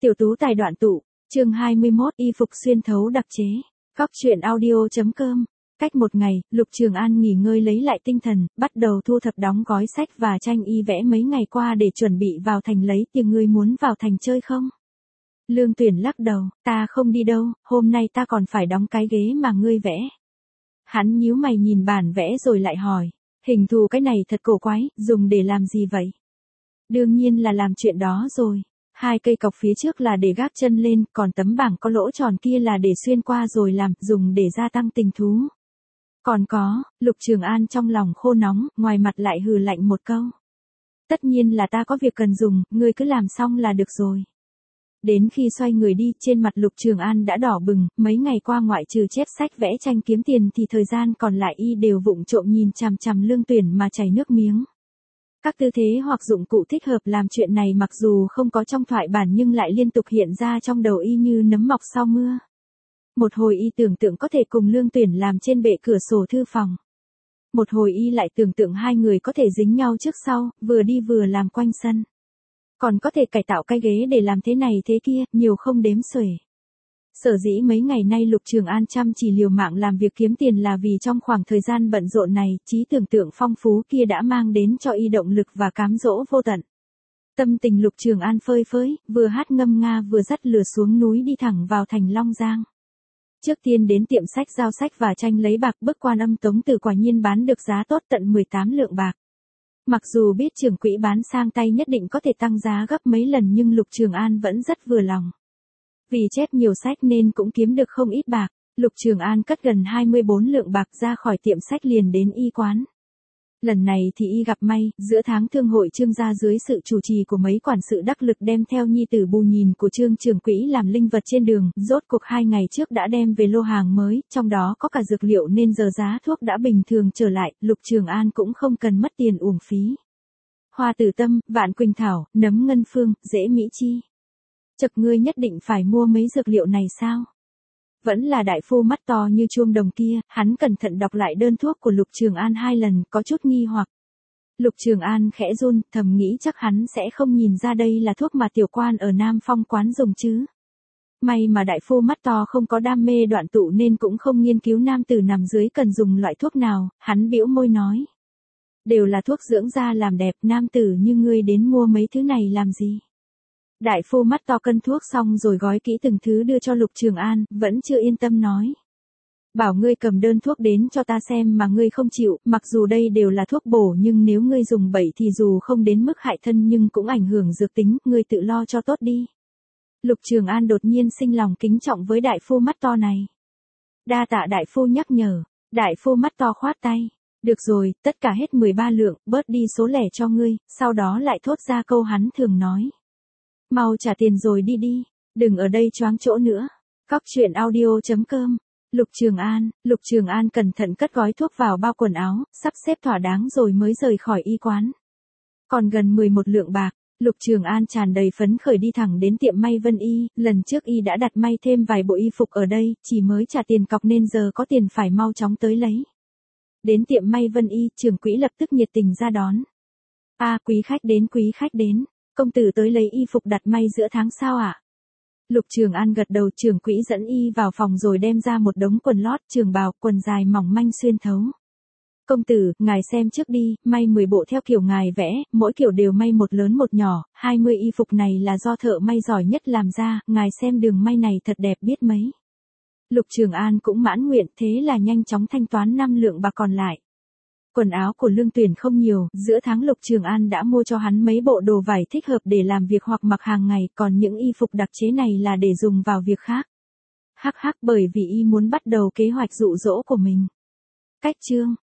Tiểu tú tài đoạn tụ, chương 21 y phục xuyên thấu đặc chế. Góc truyện audio.com. Cách một ngày, Lục Trường An nghỉ ngơi lấy lại tinh thần, bắt đầu thu thập đóng gói sách và tranh y vẽ mấy ngày qua để chuẩn bị vào thành lấy tiền. Ngươi muốn vào thành chơi không? Lương Tuyển lắc đầu, ta không đi đâu, hôm nay ta còn phải đóng cái ghế mà ngươi vẽ. Hắn nhíu mày nhìn bản vẽ rồi lại hỏi, hình thù cái này thật cổ quái, dùng để làm gì vậy? Đương nhiên là làm chuyện đó rồi. Hai cây cọc phía trước là để gác chân lên, còn tấm bảng có lỗ tròn kia là để xuyên qua rồi làm, dùng để gia tăng tình thú. Còn có, Lục Trường An trong lòng khô nóng, ngoài mặt lại hừ lạnh một câu. Tất nhiên là ta có việc cần dùng, ngươi cứ làm xong là được rồi. Đến khi xoay người đi, trên mặt Lục Trường An đã đỏ bừng, mấy ngày qua ngoại trừ chép sách vẽ tranh kiếm tiền thì thời gian còn lại y đều vụng trộm nhìn chằm chằm Lương Tuyển mà chảy nước miếng. Các tư thế hoặc dụng cụ thích hợp làm chuyện này mặc dù không có trong thoại bản nhưng lại liên tục hiện ra trong đầu y như nấm mọc sau mưa. Một hồi y tưởng tượng có thể cùng Lương Tuyển làm trên bệ cửa sổ thư phòng. Một hồi y lại tưởng tượng hai người có thể dính nhau trước sau, vừa đi vừa làm quanh sân. Còn có thể cải tạo cái ghế để làm thế này thế kia, nhiều không đếm xuể. Sở dĩ mấy ngày nay Lục Trường An chăm chỉ liều mạng làm việc kiếm tiền là vì trong khoảng thời gian bận rộn này, trí tưởng tượng phong phú kia đã mang đến cho y động lực và cám dỗ vô tận. Tâm tình Lục Trường An phơi phới, vừa hát ngâm nga vừa dắt lửa xuống núi đi thẳng vào thành Long Giang. Trước tiên đến tiệm sách giao sách và tranh lấy bạc, bức Quan Âm Tống Tử quả nhiên bán được giá tốt tận 18 lượng bạc. Mặc dù biết trưởng quỹ bán sang tay nhất định có thể tăng giá gấp mấy lần nhưng Lục Trường An vẫn rất vừa lòng. Vì chép nhiều sách nên cũng kiếm được không ít bạc, Lục Trường An cất gần 24 lượng bạc ra khỏi tiệm sách liền đến y quán. Lần này thì y gặp may, giữa tháng thương hội Trương gia dưới sự chủ trì của mấy quản sự đắc lực đem theo nhi tử bù nhìn của Trương trưởng quỹ làm linh vật trên đường, rốt cuộc 2 ngày trước đã đem về lô hàng mới, trong đó có cả dược liệu nên giờ giá thuốc đã bình thường trở lại, Lục Trường An cũng không cần mất tiền uổng phí. Hoa tử tâm, vạn quỳnh thảo, nấm ngân phương, dễ mỹ chi. Chậc ngươi nhất định phải mua mấy dược liệu này sao? Vẫn là đại phu mắt to như chuông đồng kia, hắn cẩn thận đọc lại đơn thuốc của Lục Trường An 2 lần, có chút nghi hoặc. Lục Trường An khẽ run, thầm nghĩ chắc hắn sẽ không nhìn ra đây là thuốc mà tiểu quan ở Nam Phong quán dùng chứ. May mà đại phu mắt to không có đam mê đoạn tụ nên cũng không nghiên cứu nam tử nằm dưới cần dùng loại thuốc nào, hắn bĩu môi nói. Đều là thuốc dưỡng da làm đẹp, nam tử như ngươi đến mua mấy thứ này làm gì? Đại phu mắt to cân thuốc xong rồi gói kỹ từng thứ đưa cho Lục Trường An, vẫn chưa yên tâm nói. Bảo ngươi cầm đơn thuốc đến cho ta xem mà ngươi không chịu, mặc dù đây đều là thuốc bổ nhưng nếu ngươi dùng bậy thì dù không đến mức hại thân nhưng cũng ảnh hưởng dược tính, ngươi tự lo cho tốt đi. Lục Trường An đột nhiên sinh lòng kính trọng với đại phu mắt to này. Đa tạ đại phu nhắc nhở, đại phu mắt to khoát tay. Được rồi, tất cả hết 13 lượng, bớt đi số lẻ cho ngươi, sau đó lại thốt ra câu hắn thường nói. Mau trả tiền rồi đi đi, đừng ở đây choáng chỗ nữa. Góc truyện audio.com. Lục Trường An cẩn thận cất gói thuốc vào bao quần áo, sắp xếp thỏa đáng rồi mới rời khỏi y quán. Còn gần 11 lượng bạc, Lục Trường An tràn đầy phấn khởi đi thẳng đến tiệm may Vân Y, lần trước y đã đặt may thêm vài bộ y phục ở đây, chỉ mới trả tiền cọc nên giờ có tiền phải mau chóng tới lấy. Đến tiệm may Vân Y, trưởng quỹ lập tức nhiệt tình ra đón. Quý khách đến. Công tử tới lấy y phục đặt may giữa tháng sao ạ? Lục Trường An gật đầu, trưởng quỹ dẫn y vào phòng rồi đem ra một đống quần lót, trường bào, quần dài mỏng manh xuyên thấu. Công tử, ngài xem trước đi, may 10 bộ theo kiểu ngài vẽ, mỗi kiểu đều may một lớn một nhỏ, 20 y phục này là do thợ may giỏi nhất làm ra, ngài xem đường may này thật đẹp biết mấy. Lục Trường An cũng mãn nguyện, thế là nhanh chóng thanh toán 5 lượng bạc còn lại. Quần áo của Lương Tuyển không nhiều, giữa tháng Lục Trường An đã mua cho hắn mấy bộ đồ vải thích hợp để làm việc hoặc mặc hàng ngày, còn những y phục đặc chế này là để dùng vào việc khác. Bởi vì y muốn bắt đầu kế hoạch dụ dỗ của mình. Cách chương